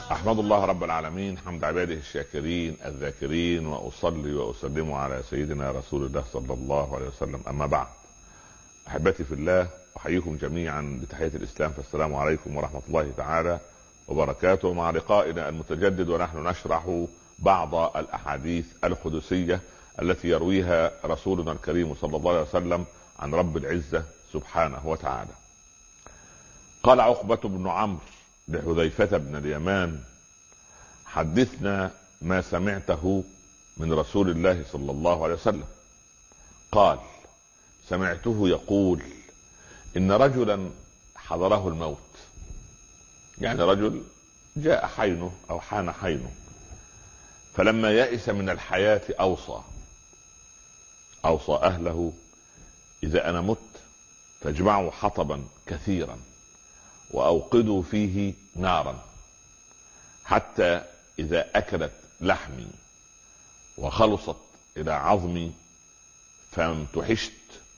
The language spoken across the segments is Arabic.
أحمد الله رب العالمين حمد عباده الشاكرين الذاكرين، وأصلي وأسلم على سيدنا رسول الله صلى الله عليه وسلم. أما بعد، أحبتي في الله، أحييكم جميعا بتحية الإسلام، فالسلام عليكم ورحمة الله تعالى وبركاته، مع لقائنا المتجدد ونحن نشرح بعض الأحاديث القدسية التي يرويها رسولنا الكريم صلى الله عليه وسلم عن رب العزة سبحانه وتعالى. قال عقبة بن عمرو لحذيفة بن اليمان: حدثنا ما سمعته من رسول الله صلى الله عليه وسلم. قال: سمعته يقول: إن رجلا حضره الموت، يعني رجل جاء حينه أو حان حينه، فلما يئس من الحياة أوصى أهله: إذا أنا مت فاجمعوا حطبا كثيرا وأوقدوا فيه نارا، حتى إذا أكلت لحمي وخلصت إلى عظمي فامتحشت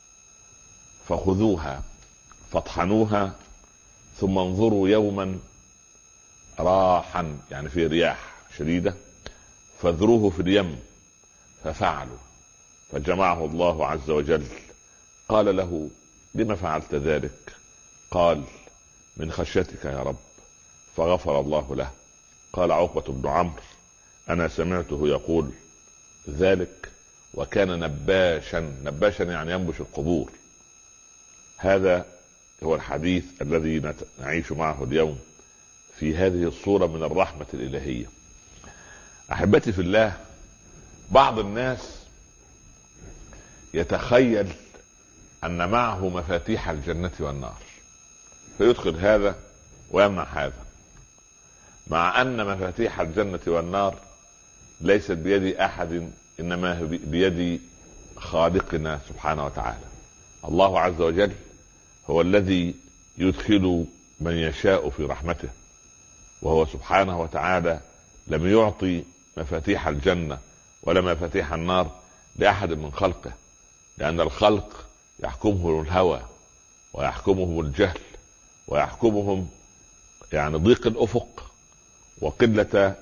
فخذوها فاطحنوها، ثم انظروا يوما راحا، يعني في رياح شديدة، فاذروه في اليم. ففعلوا، فجمعه الله عز وجل. قال له: لما فعلت ذلك؟ قال: من خشيتك يا رب. فغفر الله له. قال عقبة بن عمرو: أنا سمعته يقول ذلك وكان نباشا يعني ينبش القبور. هذا هو الحديث الذي نعيش معه اليوم في هذه الصورة من الرحمة الإلهية. أحبتي في الله، بعض الناس يتخيل أن معه مفاتيح الجنة والنار، فيدخل هذا ويمنع هذا، مع أن مفاتيح الجنة والنار ليست بيد أحد، إنما بيد خالقنا سبحانه وتعالى. الله عز وجل هو الذي يدخل من يشاء في رحمته، وهو سبحانه وتعالى لم يعطي مفاتيح الجنة ولا مفاتيح النار لأحد من خلقه، لأن الخلق يحكمهم الهوى ويحكمهم الجهل ويحكمهم يعني ضيق الأفق وقلة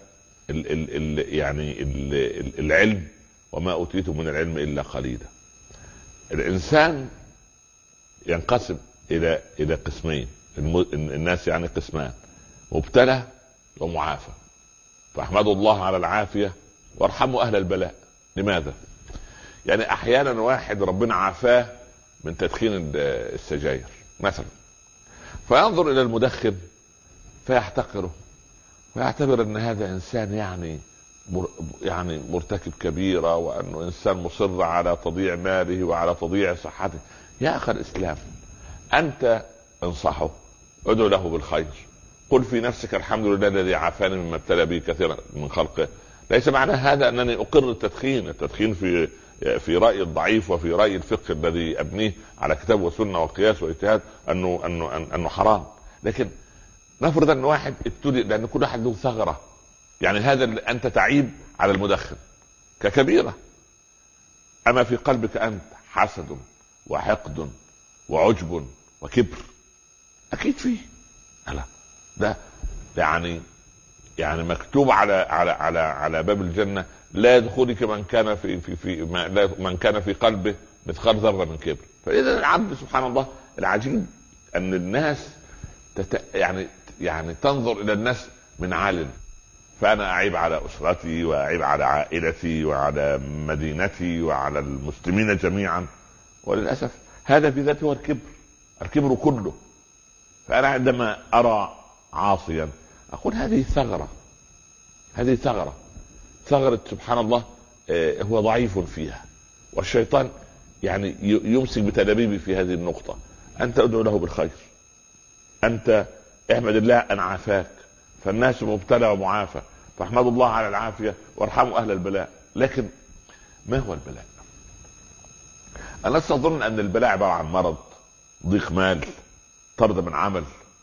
العلم، وما أوتيتم من العلم إلا قليلا. الإنسان ينقسم إلى قسمين، الناس يعني قسمان: مبتلى ومعافى. فاحمدوا الله على العافية وارحموا أهل البلاء. لماذا؟ يعني أحيانا واحد ربنا عافاه من تدخين السجاير مثلا، فينظر إلى المدخن فيحتقره ويعتبر أن هذا إنسان يعني مرتكب كبيرة، وأنه إنسان مصر على تضييع ماله وعلى تضييع صحته. يا أخي الإسلام، أنت انصحه، ادعو له بالخير، قل في نفسك: الحمد لله الذي عافاني مما ابتلى به كثيرا من خلقه. ليس معنى هذا أنني أقر التدخين في رأي الضعيف وفي رأي الفقه الذي أبنيه على كتاب وسنة وقياس واجتهاد أنه حرام. لكن نفرض أن واحد ابتلي، لأن كل واحد له ثغرة، يعني هذا أنت تعيب على المدخن ككبيرة، أما في قلبك أنت حسد وحقد وعجب وكبر؟ أكيد فيه. لا، ده يعني مكتوب على باب الجنة: لا يدخلك من كان في قلبه مثقال ذرة من كبر. فإذا العبد سبحان الله العجيب أن الناس يعني تنظر إلى الناس من عالٍ. فأنا أعيب على أسرتي وأعيب على عائلتي وعلى مدينتي وعلى المسلمين جميعا، وللأسف هذا في ذاته هو الكبر كله. فأنا عندما أرى عاصيا أقول: هذه ثغرة سبحان الله، هو ضعيف فيها، والشيطان يعني يمسك بتلابيبه في هذه النقطة. أنت ادعو له بالخير، أنت احمد الله أن عافاك، فالناس مبتلى ومعافى، فاحمدوا الله على العافية وارحموا أهل البلاء. لكن ما هو البلاء؟ أنا أظن أن البلاء عبارة عن مرض، ضيق مال، طرد من عمل.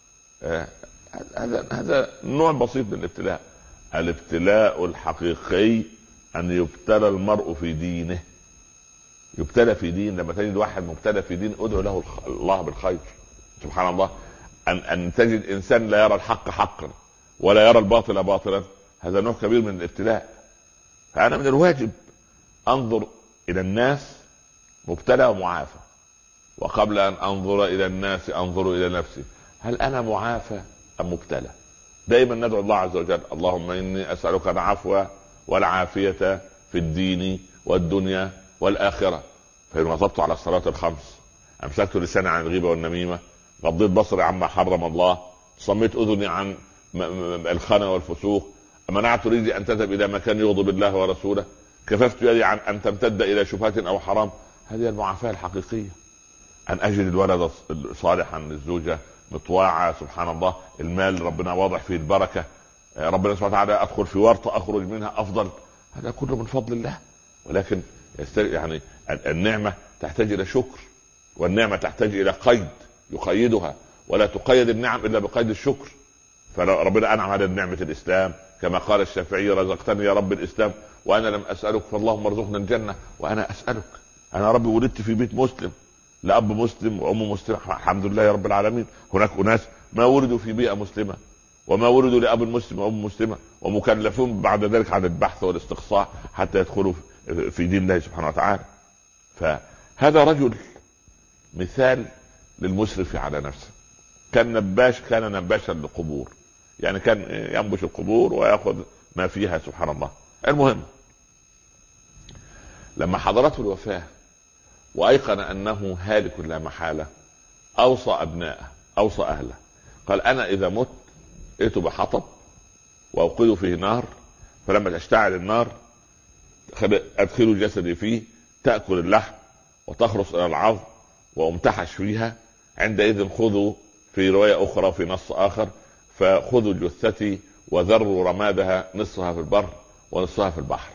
هذا نوع بسيط من الابتلاء. الابتلاء الحقيقي أن يبتلى المرء في دينه، يبتلى في دين. لما تجد واحد مبتلى في دين ادعو له الله بالخير. سبحان الله، أن تجد إنسان لا يرى الحق حقا ولا يرى الباطل باطلا، هذا نوع كبير من الابتلاء. فأنا من الواجب أنظر إلى الناس مبتلى ومعافى، وقبل أن أنظر إلى الناس أنظر إلى نفسي، هل أنا معافى أم مبتلى؟ دائما ندعو الله عز وجل: اللهم إني أسألك العفو والعافية في الدين والدنيا والآخرة. فإن وظبت على الصلاة الخمس، أمسكت لساني عن الغيبة والنميمة، غضيت بصري عما حرم الله، صميت أذني عن الخنا والفسوق، منعت رجلي أن تذهب إلى مكان يغضب الله ورسوله، كففت يدي عن أن تمتد إلى شبهة أو حرام، هذه المعافاة الحقيقية. أن أجد الولد صالحا، الزوجة مطواعة، سبحان الله، المال ربنا واضح فيه البركة، ربنا سبحانه وتعالى أدخل في ورطة أخرج منها أفضل، هذا كله من فضل الله. ولكن يعني النعمة تحتاج إلى شكر، والنعمة تحتاج إلى قيد يقيدها، ولا تقيد النعم إلا بقيد الشكر. فربنا أنعم على نعمة الإسلام، كما قال الشافعي: رزقتني يا رب الإسلام وأنا لم أسألك، فاللهم ارزقنا الجنة وأنا أسألك. أنا ربي ولدت في بيت مسلم، لأب مسلم وأم مسلم، الحمد لله يا رب العالمين. هناك أناس ما ولدوا في بيئة مسلمة، وما ولدوا لأب مسلم وأم مسلمة، ومكلفون بعد ذلك عن البحث والاستقصاء حتى يدخلوا في دين الله سبحانه وتعالى. فهذا رجل مثال للمسرف على نفسه. كان نباشا للقبور، يعني كان ينبش القبور ويأخذ ما فيها، سبحان الله. المهم، لما حضرته الوفاة وأيقن أنه هالك لا محالة، أوصى أبنائه، أوصى أهله، قال: أنا إذا مت ائتوا بحطب وأوقدوا فيه نار، فلما تشتعل النار أدخلوا جسدي فيه، تأكل اللحم وتخرص إلى العظم وامتحش فيها، عندئذ خذوا، في رواية أخرى في نص آخر، فخذوا جثتي وذروا رمادها، نصفها في البر ونصفها في البحر.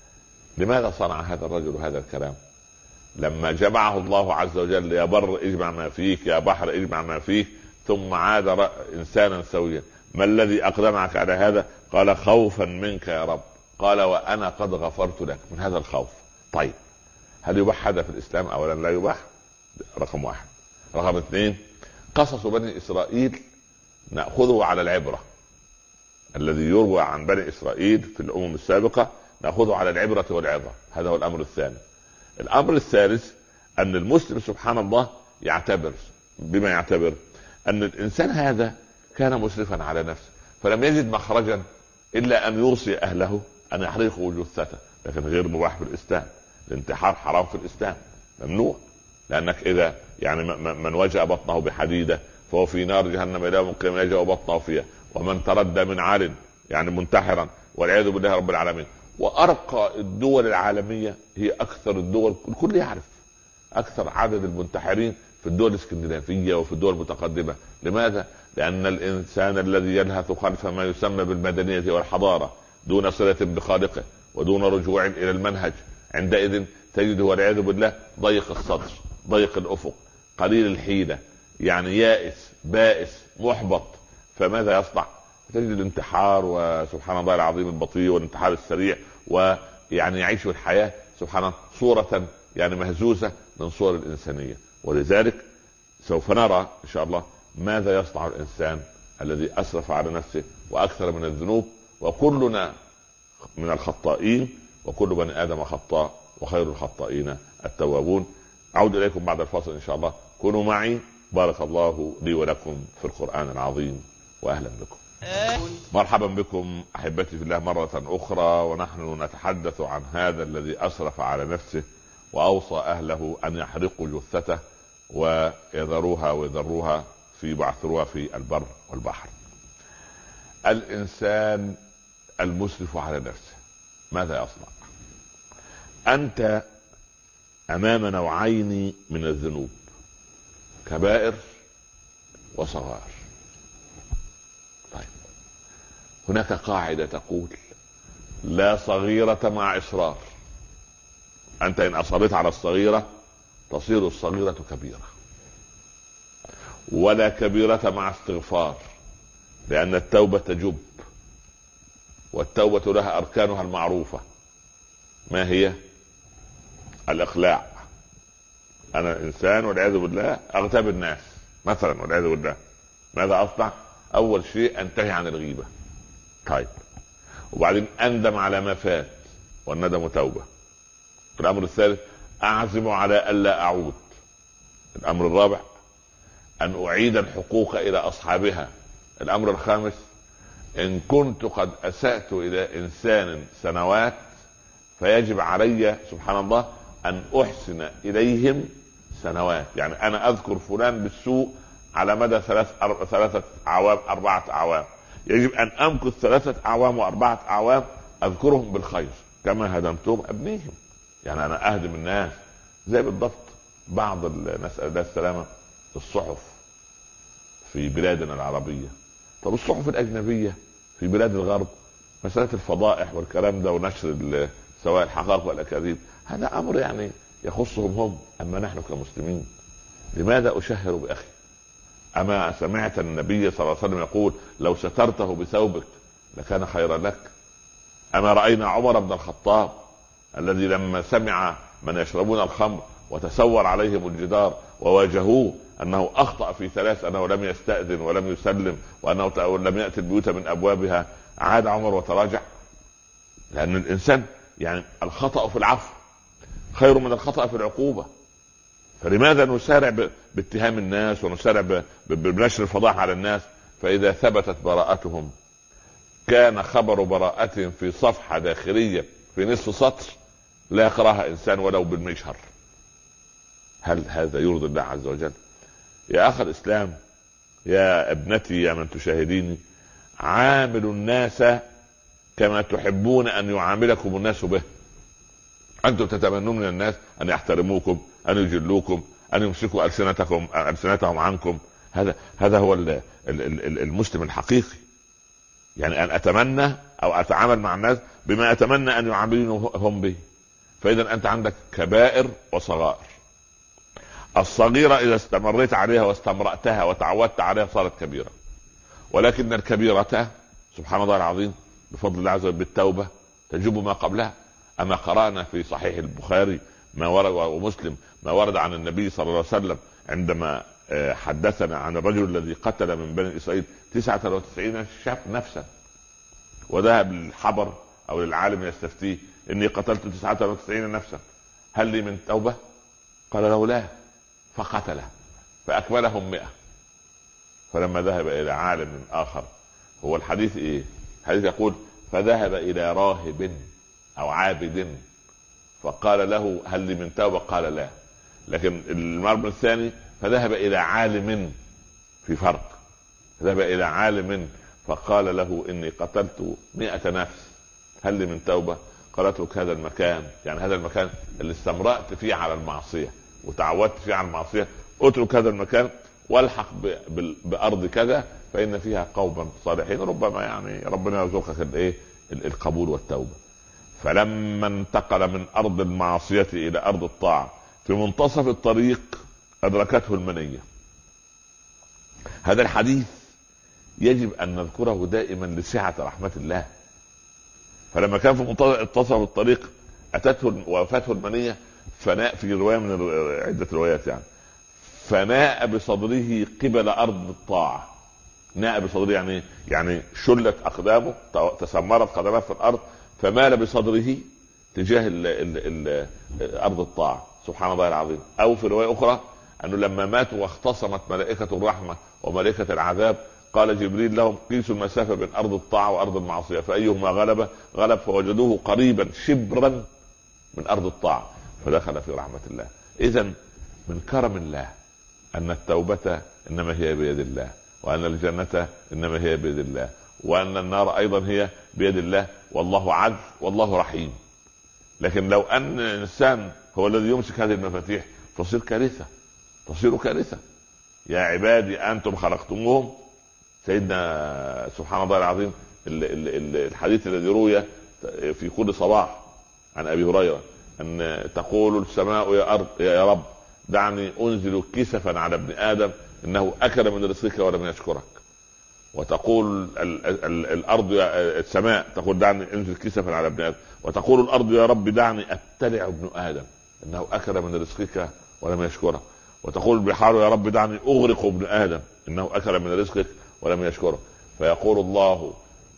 لماذا صنع هذا الرجل هذا الكلام؟ لما جمعه الله عز وجل: يا بر اجمع ما فيك، يا بحر اجمع ما فيك، ثم عاد إنسانا سويا، ما الذي أقدمك على هذا؟ قال: خوفا منك يا رب. قال: وأنا قد غفرت لك من هذا الخوف. طيب، هل يباح هذا في الإسلام؟ أولا لا يباح، رقم واحد. رقم اثنين، قصص بني إسرائيل نأخذه على العبرة، الذي يروى عن بني إسرائيل في الأمم السابقة نأخذه على العبرة والعظة. هذا هو الأمر الثاني. الأمر الثالث، أن المسلم سبحان الله يعتبر بما يعتبر أن الإنسان هذا كان مسرفا على نفسه، فلم يجد مخرجا إلا أن يوصي أهله أن يحرقوا جثته، لكن غير مباح في الإسلام. الانتحار حرام في الإسلام، ممنوع، لأنك إذا يعني من وجأ بطنه بحديدة فهو في نار جهنم إلى يوم القيامة يجأ بطنه فيها، ومن تردى من عال يعني منتحرا والعياذ بالله رب العالمين. وأرقى الدول العالمية هي أكثر الدول، الكل يعرف أكثر عدد المنتحرين في الدول الاسكندنافية وفي الدول المتقدمة. لماذا؟ لأن الإنسان الذي يلهث خلف ما يسمى بالمدنية والحضارة دون صلة بخالقه ودون رجوع إلى المنهج، عندئذ تجده والعياذ بالله ضيق الصدر، ضيق الأفق، قليل الحيلة، يعني يائس، بائس، محبط. فماذا يصنع؟ تجد الانتحار، وسبحان الله العظيم البطيء، والانتحار السريع، ويعني يعيش الحياة سبحان الله صورة يعني مهزوزة من صور الإنسانية. ولذلك سوف نرى إن شاء الله ماذا يصنع الإنسان الذي أسرف على نفسه وأكثر من الذنوب. وكلنا من الخطائين، وكل بني آدم خطاء، وخير الخطائين التوابون. أعود إليكم بعد الفاصل إن شاء الله، كونوا معي. بارك الله لي ولكم في القرآن العظيم، وأهلا بكم. مرحبا بكم أحبتي في الله مرة أخرى، ونحن نتحدث عن هذا الذي أسرف على نفسه وأوصى أهله أن يحرقوا جثته ويذروها بعثروها في البر والبحر. الإنسان المسرف على نفسه ماذا يصنع؟ أنت أمام نوعين من الذنوب، كبائر وصغائر. طيب، هناك قاعدة تقول: لا صغيرة مع إصرار. أنت إن أصرت على الصغيرة تصير الصغيرة كبيرة، ولا كبيرة مع استغفار، لأن التوبة تجب، والتوبة لها أركانها المعروفة. ما هي؟ الإقلاع. أنا إنسان والعياذ بالله أغتاب الناس مثلا والعياذ بالله، ماذا أصنع؟ أول شيء أنتهي عن الغيبة، طيب، وبعدين اندم على ما فات والندم توبة. الامر الثالث اعزم على الا اعود. الامر الرابع ان اعيد الحقوق الى اصحابها. الامر الخامس ان كنت قد اسأت الى انسان سنوات فيجب علي سبحان الله ان احسن اليهم سنوات. يعني انا اذكر فلان بالسوء على مدى 3 أعوام 4 أعوام، يجب ان امكث 3 أعوام و4 أعوام اذكرهم بالخير كما هدمتهم ابنيهم. يعني انا اهدم الناس زي بالضبط بعض الناس الله السلامة الصحف في بلادنا العربية. طب الصحف الاجنبية في بلاد الغرب مسألة الفضائح والكلام ده ونشر سواء الحقائق والاكاذيب هذا امر يعني يخصهم هم. اما نحن كمسلمين لماذا اشهر باخي؟ اما سمعت النبي صلى الله عليه وسلم يقول لو سترته بثوبك لكان خيرا لك؟ اما راينا عمر بن الخطاب الذي لما سمع من يشربون الخمر وتسور عليهم الجدار وواجهوه انه اخطأ في 3، انه لم يستأذن ولم يسلم وانه لم يأتي البيوت من ابوابها، عاد عمر وتراجع. لان الانسان يعني الخطأ في العفو خير من الخطأ في العقوبة. فلماذا نسارع باتهام الناس ونسارع بنشر الفضائح على الناس؟ فاذا ثبتت براءتهم كان خبر براءتهم في صفحة داخلية في نصف سطر لا يقراها انسان ولو بالمجهر. هل هذا يرضي الله عز وجل؟ يا اخ الاسلام، يا ابنتي، يا من تشاهديني، عاملوا الناس كما تحبون ان يعاملكم الناس به. انتم تتمنون من الناس ان يحترموكم، ان يجلوكم، ان يمسكوا السنتهم عنكم. هذا هو المسلم الحقيقي. يعني ان اتمنى او اتعامل مع الناس بما اتمنى ان يعاملون هم به. فاذا انت عندك كبائر وصغائر. الصغيرة اذا استمريت عليها واستمرأتها وتعودت عليها صارت كبيرة، ولكن الكبيرة سبحان الله العظيم بفضل الله عز وجل بالتوبة تجب ما قبلها. اما قرأنا في صحيح البخاري ما ورد ومسلم ما ورد عن النبي صلى الله عليه وسلم عندما حدثنا عن الرجل الذي قتل من بني اسرائيل 99 شاب نفسا، وذهب للحبر او للعالم يستفتيه اني قتلت 99 نفسا هل لي من توبة؟ قال له لا، فقتله فاكملهم 100. فلما ذهب الى عالم اخر، هو الحديث ايه؟ الحديث يقول فذهب الى راهب او عابد فقال له هل لي من توبة؟ قال لا. لكن المرة الثاني فذهب الى عالم، في فرق، ذهب الى عالم فقال له اني قتلت 100 نفس هل لي من توبة؟ قالت له هذا المكان، يعني هذا المكان اللي استمرأت فيه على المعصية وتعودت فيه على المعصية، اترك هذا المكان والحق بأرض كذا فإن فيها قوما صالحين، ربما يعني ربنا يرزقك القبول والتوبة. فلما انتقل من أرض المعصية إلى أرض الطاعة في منتصف الطريق أدركته المنية. هذا الحديث يجب أن نذكره دائما لسعة رحمة الله. فلما كان في منتصف الطريق أتته وفاته المنية فناء، في رواية من عدة روايات يعني، فناء بصدره قبل أرض الطاعة. ناء بصدره يعني شلت أقدامه، تسمرت قدمه في الأرض، فمال بصدره تجاه أرض الطاعة. سبحان الله العظيم. أو في رواية أخرى أنه لما ماتوا واختصمت ملائكة الرحمة وملائكة العذاب قال جبريل لهم قيسوا المسافة بين أرض الطاعة وأرض المعصية فأيهما غلب، فوجدوه قريبا شبرا من أرض الطاعة فدخل في رحمة الله. إذن من كرم الله أن التوبة إنما هي بيد الله، وأن الجنة إنما هي بيد الله، وأن النار أيضا هي بيد الله، والله عدل والله رحيم. لكن لو أن الإنسان هو الذي يمسك هذه المفاتيح تصير كارثة. يا عبادي أنتم خلقتموهم. سيدنا سبحان الله العظيم الحديث الذي روي في كل صباح عن أبي هريرة أن تقول السماء يا أرض يا رب دعني أنزل كسفا على ابن آدم إنه أكل من رزقك ولم يشكرك. وتقول الأرض السماء تقول دعني أنزل كسفا على ابن آدم، وتقول الأرض يا رب دعني أبتلع ابن آدم إنه أكل من رزقك ولم يشكرك. وتقول البحار يا رب دعني أغرق ابن آدم إنه أكل من رزقك ولم يشكره. فيقول الله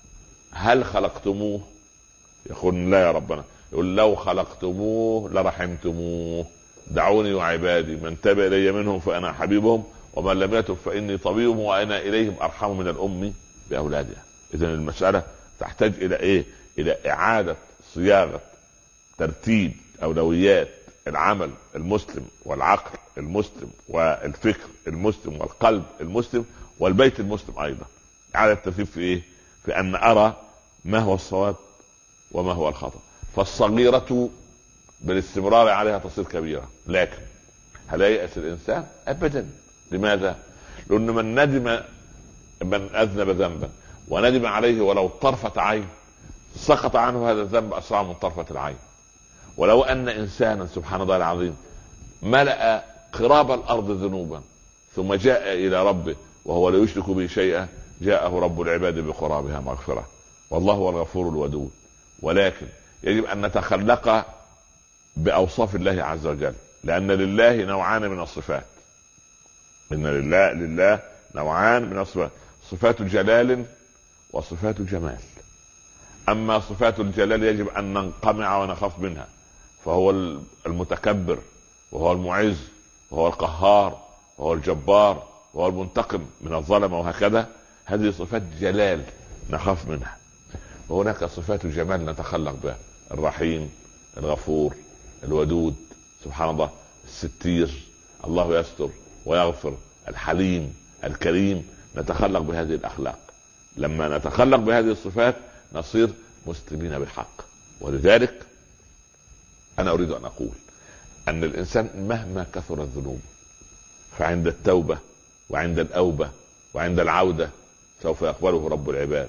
هل خلقتموه؟ يقول لا يا ربنا. يقول لو خلقتموه لرحمتموه. دعوني وعبادي من تاب الي منهم فانا حبيبهم ومن لم يتب فاني طبيبهم وانا اليهم ارحم من الام باولادها. اذا المساله تحتاج الى ايه؟ الى اعاده صياغه ترتيب اولويات العمل المسلم والعقل المسلم والفكر المسلم والقلب المسلم والبيت المسلم ايضا. اعاده الترتيب في ايه؟ في ان ارى ما هو الصواب وما هو الخطأ. فالصغيرة بالاستمرار عليها تصير كبيرة. لكن هل ييأس الإنسان؟ أبدا. لماذا؟ لأن من أذنب ذنبا وندم عليه ولو طرفة عين سقط عنه هذا الذنب أسرع من طرفة العين. ولو أن إنسانا سبحان الله العظيم ملأ قراب الأرض ذنوبا ثم جاء إلى ربه وهو لا يشرك به شيئا جاءه رب العباد بقرابها مغفرة. والله هو الغفور الودود. ولكن يجب ان نتخلق باوصاف الله عز وجل، لان لله نوعان من الصفات. ان لله نوعان من الصفات، صفات جلال وصفات جمال. اما صفات الجلال يجب ان ننقمع ونخاف منها، فهو المتكبر وهو المعز وهو القهار وهو الجبار وهو المنتقم من الظلمة وهكذا. هذه صفات جلال نخاف منها. وهناك صفات الجمال نتخلق بها، الرحيم الغفور الودود سبحان الله الستير الله يستر ويغفر الحليم الكريم. نتخلق بهذه الأخلاق. لما نتخلق بهذه الصفات نصير مسلمين بالحق. ولذلك أنا أريد أن أقول أن الإنسان مهما كثر الذنوب فعند التوبة وعند الأوبة وعند العودة سوف يقبله رب العباد.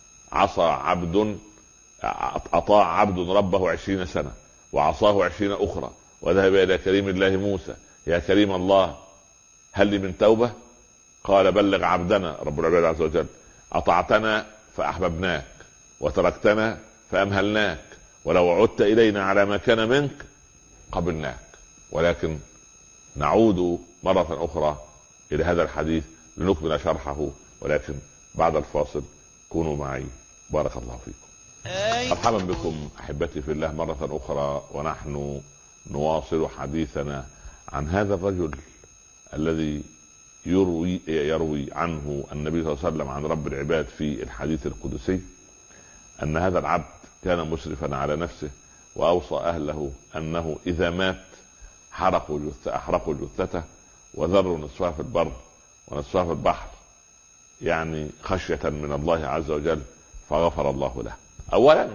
أطاع عبد ربه 20 سنة وعصاه 20 أخرى وذهب إلى كريم الله موسى: يا كريم الله هل لي من توبة؟ قال: بلغ عبدنا رب العباد عز وجل: أطعتنا فأحببناك وتركتنا فأمهلناك ولو عدت إلينا على ما كان منك قبلناك. ولكن نعود مرة أخرى إلى هذا الحديث لنكمل شرحه، ولكن بعد الفاصل. كونوا معي بارك الله فيكم. مرحبا بكم أحبتي في الله مرة أخرى، ونحن نواصل حديثنا عن هذا الرجل الذي يروي عنه النبي صلى الله عليه وسلم عن رب العباد في الحديث القدسي أن هذا العبد كان مسرفا على نفسه وأوصى أهله أنه إذا مات أحرقوا جثته وذروا نصفها في البر ونصفها في البحر، يعني خشية من الله عز وجل، فغفر الله له. أولا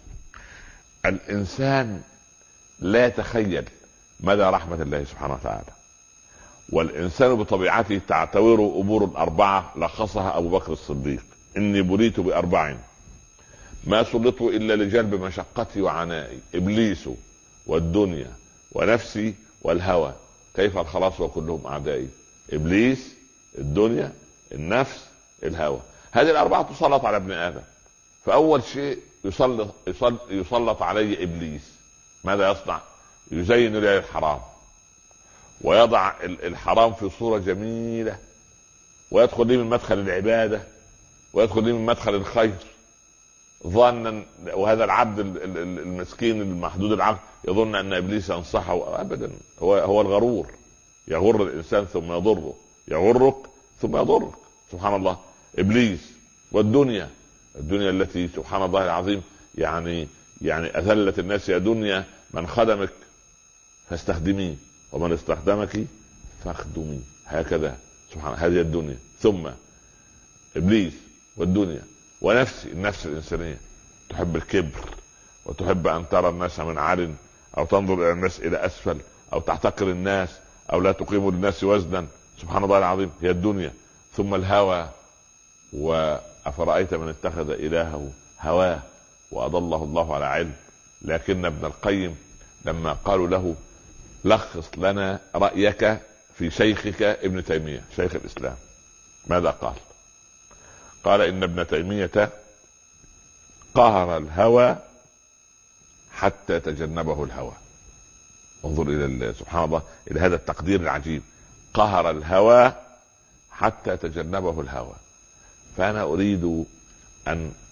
الإنسان لا يتخيل مدى رحمة الله سبحانه وتعالى، والإنسان بطبيعته تعتبر أمور الأربعة لخصها أبو بكر الصديق: إني بليت بأربع ما سلطوا إلا لجلب مشقتي وعنائي، إبليس والدنيا ونفسي والهوى، كيف الخلاص وكلهم أعدائي؟ إبليس، الدنيا، النفس، الهوى. هذه الأربعة تسلط على ابن آدم. فأول شيء يسلط عليه إبليس. ماذا يصنع؟ يزين له الحرام ويضع الحرام في صورة جميلة، ويدخل لي من مدخل العبادة ويدخل لي من مدخل الخير ظنا، وهذا العبد المسكين المحدود العقل يظن أن إبليس ينصحه. أبدا، هو الغرور. يغر الإنسان ثم يضره، يغرك ثم يضرك. سبحان الله. إبليس والدنيا، الدنيا التي سبحان الله العظيم يعني أذلت الناس: يا دنيا من خدمك فاستخدميه ومن استخدمك فاخدميه. هكذا سبحان الله. هذه الدنيا. ثم إبليس والدنيا ونفسي، النفس الإنسانية تحب الكبر وتحب أن ترى الناس من عال، أو تنظر إلى الناس إلى أسفل، أو تحتقر الناس، أو لا تقيم للناس وزنا. سبحان الله العظيم. هي الدنيا. ثم الهوى: وأفرأيت من اتخذ إلهه هواه وأضله الله على علم. لكن ابن القيم لما قالوا له: لخص لنا رأيك في شيخك ابن تيمية شيخ الإسلام، ماذا قال؟ قال: إن ابن تيمية قهر الهوى حتى تجنبه الهوى. انظر إلى سبحان الله، إلى هذا التقدير العجيب: قهر الهوى حتى تجنبه الهوى. فأنا أريد أن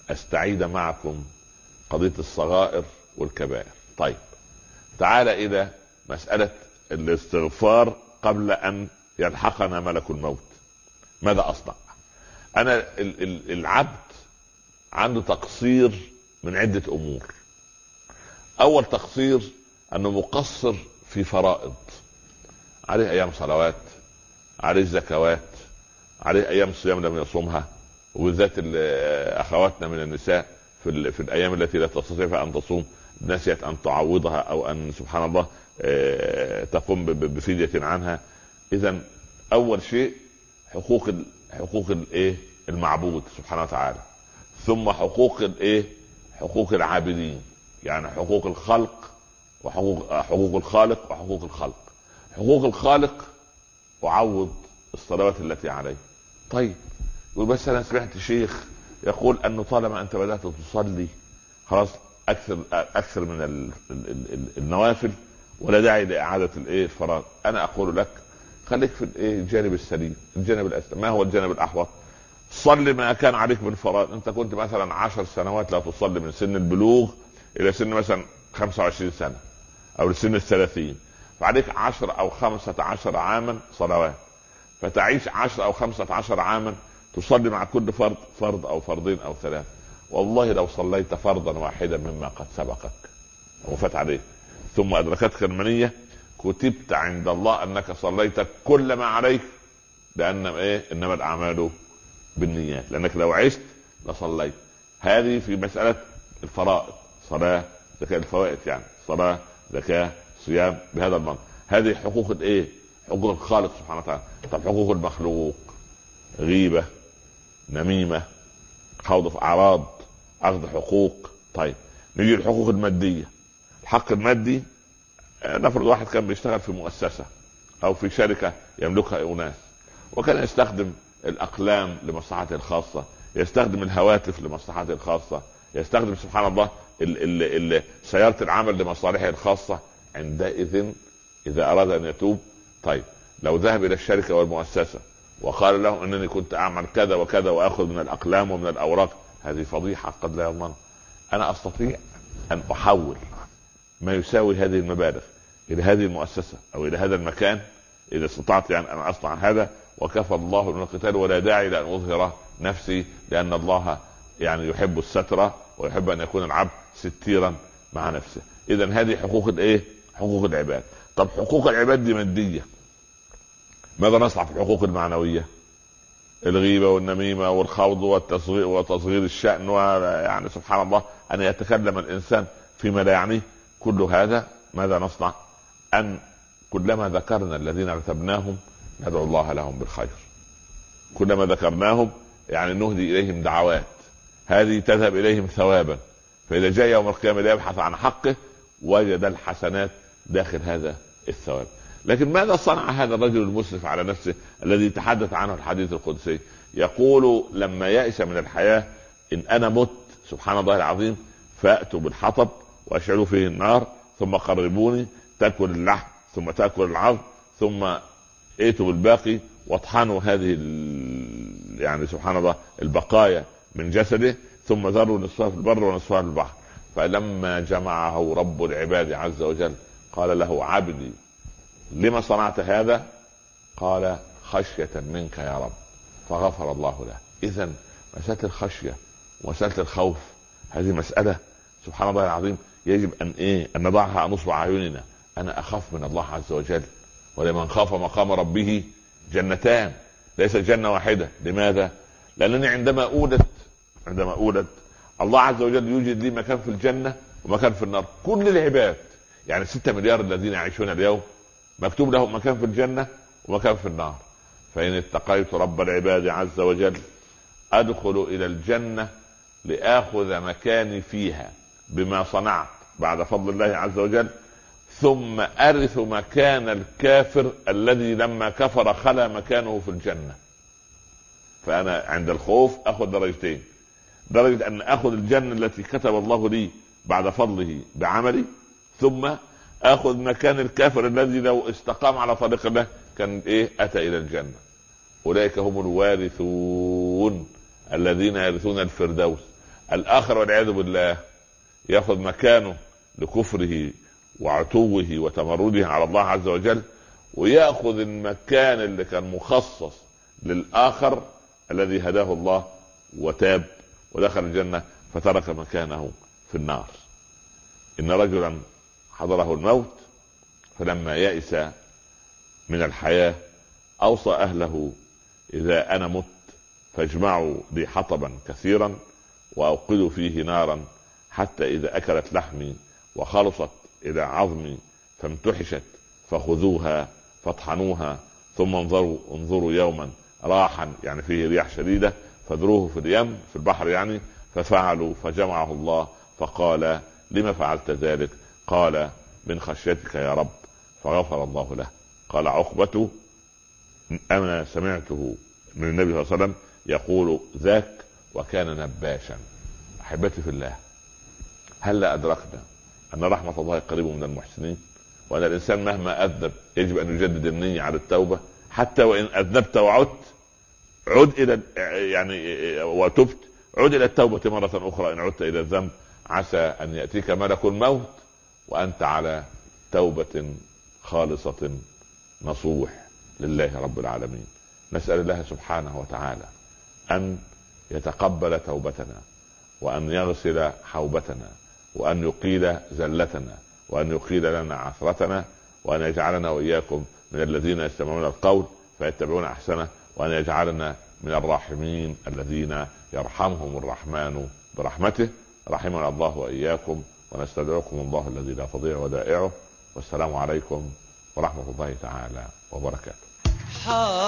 استعيد معكم قضية الصغائر والكبائر. طيب تعال الى مسألة الاستغفار قبل ان يلحقنا ملك الموت. ماذا اصنع؟ انا العبد عنده تقصير من عدة امور. اول تقصير انه مقصر في فرائض، عليه ايام صلوات، عليه زكوات، عليه ايام صيام لم يصومها، وبالذات اخواتنا من النساء في الايام التي لا تستطيع ان تصوم نسيت ان تعوضها او ان سبحان الله تقوم بفدية عنها. اذا اول شيء حقوق المعبود سبحانه وتعالى، ثم حقوق العابدين، يعني حقوق الخلق حقوق الخالق وحقوق الخلق. حقوق الخالق أعوض الصلوات التي عليه. طيب بس انا سمعت شيخ يقول انه طالما انت بدأت تصلي خلاص اكثر من النوافل ولا داعي لاعادة الفراغ. انا اقول لك خليك في الجانب السليم، الجانب الاسلم. ما هو الجانب الاحوط؟ صلي ما كان عليك من فرائض. انت كنت مثلا 10 سنوات لا تصلي، من سن البلوغ الى سن مثلا 25 سنة او لسن 30، فعليك 10 او 15 عاما صلوات، فتعيش 10 او 15 عاما تصلي مع كل فرض او فرضين او ثلاث. والله لو صليت فرضا واحدا مما قد سبقك وفات عليك ثم ادركتك المنية كتبت عند الله انك صليت كل ما عليك، لان انما الاعمال بالنيات، لانك لو عشت لصليت. هذه في مسألة الفرائض، صلاة زكاة، الفوائد يعني صلاة زكاة صيام بهذا المنطق. هذه حقوق حقوق الخالق سبحانه وتعالى. طب حقوق المخلوق، غيبة، نميمة، خوض في اعراض، اخذ حقوق. طيب نيجي الحقوق المادية. الحق المادي، نفرض واحد كان بيشتغل في مؤسسة او في شركة يملكها اناس، وكان يستخدم الاقلام لمصلحته الخاصة، يستخدم الهواتف لمصلحته الخاصة، يستخدم سبحان الله سيارة العمل لمصالحه الخاصة. عندئذ اذا اراد ان يتوب، طيب لو ذهب الى الشركة والمؤسسة وقال لهم انني كنت اعمل كذا وكذا واخذ من الاقلام ومن الاوراق، هذه فضيحة قد لا يضمن. انا استطيع ان احول ما يساوي هذه المبالغ الى هذه المؤسسة او الى هذا المكان اذا استطعت يعني ان اصنع هذا، وكفى الله من القتال ولا داعي لان اظهر نفسي، لان الله يعني يحب الستر ويحب ان يكون العبد ستيرا مع نفسه. اذا هذه حقوق حقوق العباد. طب حقوق العباد دي مادية، ماذا نصنع في الحقوق المعنوية؟ الغيبة والنميمة والخوض والتصغير وتصغير الشأن، ويعني سبحان الله ان يتكلم الانسان فيما لا يعنيه. كل هذا ماذا نصنع؟ ان كلما ذكرنا الذين اغتبناهم ندعو الله لهم بالخير، كلما ذكرناهم يعني نهدي اليهم دعوات، هذه تذهب اليهم ثوابا، فاذا جاء يوم القيامة يبحث عن حقه وجد الحسنات داخل هذا الثواب. لكن ماذا صنع هذا الرجل المسرف على نفسه الذي تحدث عنه الحديث القدسي؟ يقول لما يأس من الحياة: ان انا مت سبحان الله العظيم فأتوا بالحطب واشعلوا فيه النار ثم قربوني تأكل اللحم ثم تأكل العظم ثم ائتوا بالباقي واطحنوا هذه يعني سبحان الله البقايا من جسده ثم ذروا نصفها في البر ونصفها في البحر. فلما جمعه رب العباد عز وجل قال له: عبدي لما صنعت هذا؟ قال: خشية منك يا رب، فغفر الله له. إذن مسألة الخشية ومسألة الخوف هذه مسألة سبحان الله العظيم يجب أن نضعها نصب أعيننا. أنا أخاف من الله عز وجل، ولمن خاف مقام ربه جنتان، ليس جنة واحدة. لماذا؟ لأنني عندما أولد الله عز وجل يوجد لي مكان في الجنة ومكان في النار. كل العباد يعني 6 مليار الذين يعيشون اليوم مكتوب لهم مكان في الجنة ومكان في النار. فإن اتقيت رب العباد عز وجل أدخل إلى الجنة لآخذ مكاني فيها بما صنعت بعد فضل الله عز وجل، ثم أرث مكان الكافر الذي لما كفر خلا مكانه في الجنة. فأنا عند الخوف أخذ درجتين: درجة أن أخذ الجنة التي كتب الله لي بعد فضله بعملي، ثم أخذ مكان الكافر الذي لو استقام على طريق الله كان أتى إلى الجنة. أولئك هم الوارثون الذين يرثون الفردوس. الآخر والعياذ بالله يأخذ مكانه لكفره وعتوه وتمرده على الله عز وجل، ويأخذ المكان اللي كان مخصص للآخر الذي هداه الله وتاب ودخل الجنة فترك مكانه في النار. إن رجلا حضره الموت فلما يئس من الحياة أوصى أهله: إذا أنا مت فاجمعوا لي حطبا كثيرا وأوقدوا فيه نارا، حتى إذا أكلت لحمي وخلصت إلى عظمي فامتحشت فخذوها فاطحنوها، ثم انظروا يوما راحا يعني فيه رياح شديدة فذروه في اليم في البحر يعني. ففعلوا فجمعه الله فقال: لما فعلت ذلك؟ قال: من خشيتك يا رب. فغفر الله له. قال عقبة: أنا سمعته من النبي صلى الله عليه وسلم يقول ذاك وكان نباشا. أحبتي في الله، هل أدركنا أن رحمة الله قريب من المحسنين، وأن الإنسان مهما أذنب يجب أن يجدد النية على التوبة، حتى وإن أذنبت وعدت عد إلى يعني وتبت عد إلى التوبة مرة أخرى إن عدت إلى الذنب، عسى أن يأتيك ملك الموت وأنت على توبة خالصة نصوح لله رب العالمين. نسأل الله سبحانه وتعالى أن يتقبل توبتنا، وأن يغسل حوبتنا، وأن يقيل زلتنا، وأن يقيل لنا عثرتنا، وأن يجعلنا وإياكم من الذين يستمعون القول فيتبعون أحسنه، وأن يجعلنا من الراحمين الذين يرحمهم الرحمن برحمته. رحمنا الله وإياكم، ونستودعكم الله الذي لا تضيع ودائعه. والسلام عليكم ورحمة الله تعالى وبركاته.